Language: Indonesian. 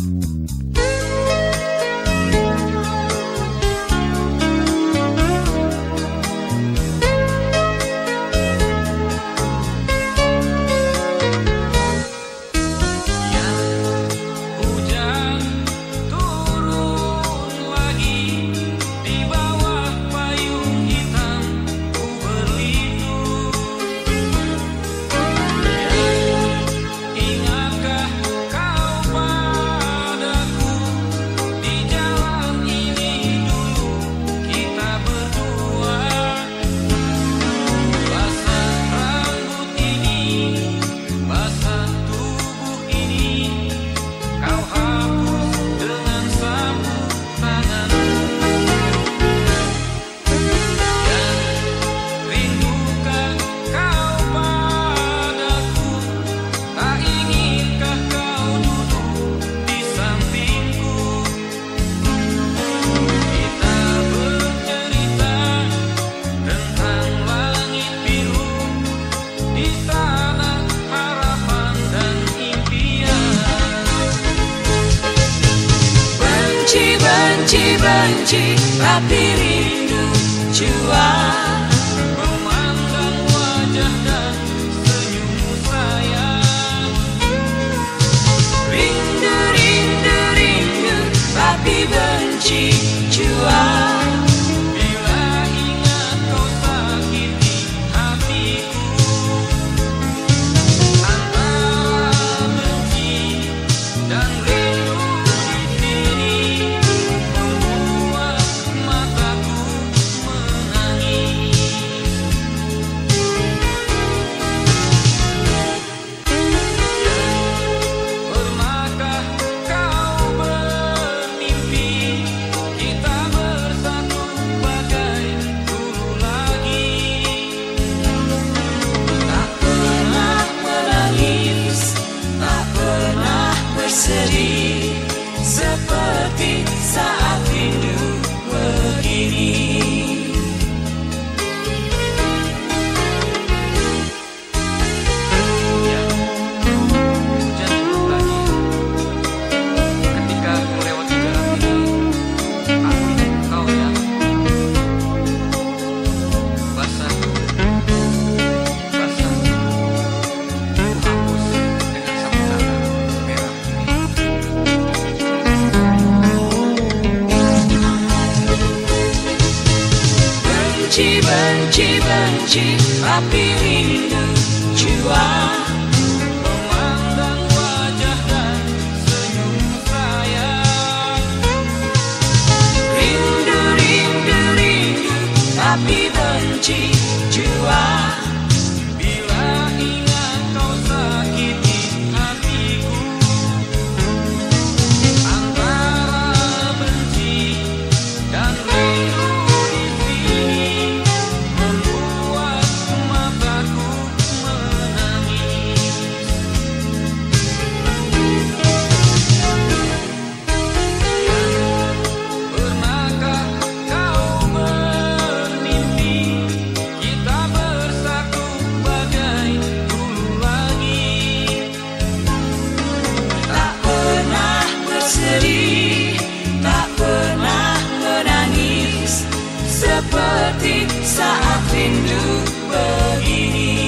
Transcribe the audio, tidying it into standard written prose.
Benci, tapi rindu jua memandang wajah dan senyum sayang. Rindu, rindu, rindu, tapi benci jua bila ingat kau sakiti hatiku. Antara benci dan rindu di sini seperti saat rindu begini. Ya, hujan turun lagi. Ketika melewati jalan ini, aku ingat kau ya. Basah, basah. Ku hapus dengan sapu tangan merah. Benci, benci, benci, tapi rindu jua memandang wajah dan senyum sayang. Rindu, rindu, rindu, tapi benci jua bila ingat kau sakiti hatiku. Antara benci dan rindu tak pernah menangis seperti saat rindu begini.